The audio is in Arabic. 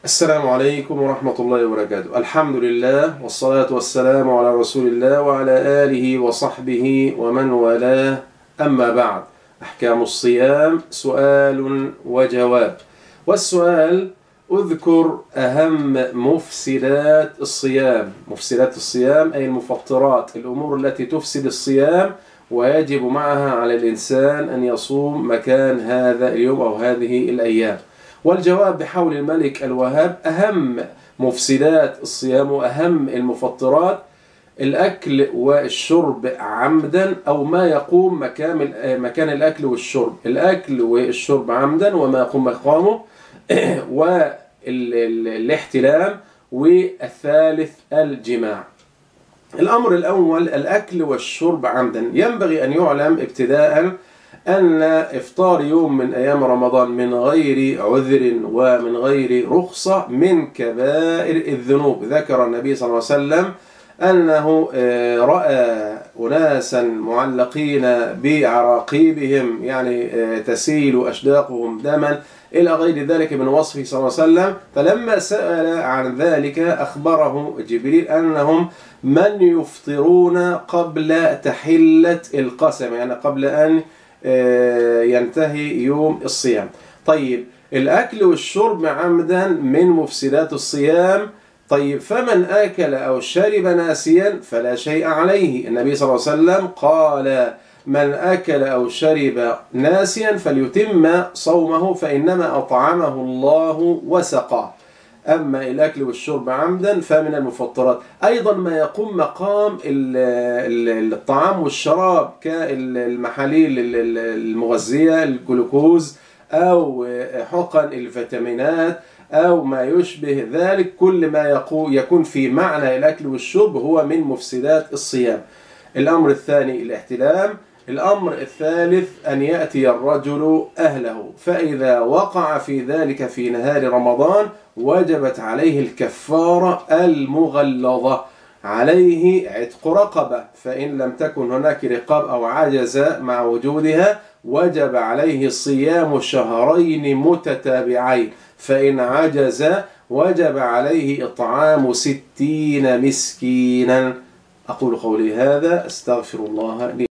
السلام عليكم ورحمة الله وبركاته. الحمد لله والصلاة والسلام على رسول الله وعلى آله وصحبه ومن والاه، أما بعد. أحكام الصيام سؤال وجواب. والسؤال: اذكر أهم مفسدات الصيام. مفسدات الصيام أي المفطرات، الأمور التي تفسد الصيام ويجب معها على الإنسان أن يصوم مكان هذا اليوم أو هذه الأيام. والجواب بحول الملك الوهاب: أهم مفسدات الصيام وأهم المفطرات الأكل والشرب عمدا أو ما يقوم مكان الأكل والشرب. الأكل والشرب عمدا وما يقوم مقامه والاحتلام، والثالث الجماع. الأمر الأول: الأكل والشرب عمدا. ينبغي أن يعلم ابتداء أن إفطار يوم من أيام رمضان من غير عذر ومن غير رخصة من كبائر الذنوب. ذكر النبي صلى الله عليه وسلم أنه رأى أناسا معلقين بعراقيبهم، يعني تسيل أشداقهم دما إلى غير ذلك من وصفه صلى الله عليه وسلم. فلما سأل عن ذلك أخبره جبريل أنهم من يفطرون قبل تحلة القسم، يعني قبل أن ينتهي يوم الصيام. طيب، الأكل والشرب عمدا من مفسدات الصيام. طيب، فمن أكل أو شرب ناسيا فلا شيء عليه. النبي صلى الله عليه وسلم قال: من أكل أو شرب ناسيا فليتم صومه فإنما أطعمه الله وسقاه. أما الأكل والشرب عمدا فمن المفطرات. أيضا ما يقوم مقام الطعام والشراب كالمحاليل المغذية، الجلوكوز أو حقن الفيتامينات أو ما يشبه ذلك، كل ما يكون في معنى الأكل والشرب هو من مفسدات الصيام. الأمر الثاني الاحتلام. الأمر الثالث أن يأتي الرجل أهله، فإذا وقع في ذلك في نهار رمضان وجبت عليه الكفارة المغلظة، عليه عتق رقبة، فإن لم تكن هناك رقاب أو عجز مع وجودها وجب عليه صيام شهرين متتابعين، فإن عجز وجب عليه إطعام 60 مسكينا. أقول قولي هذا، أستغفر الله لي.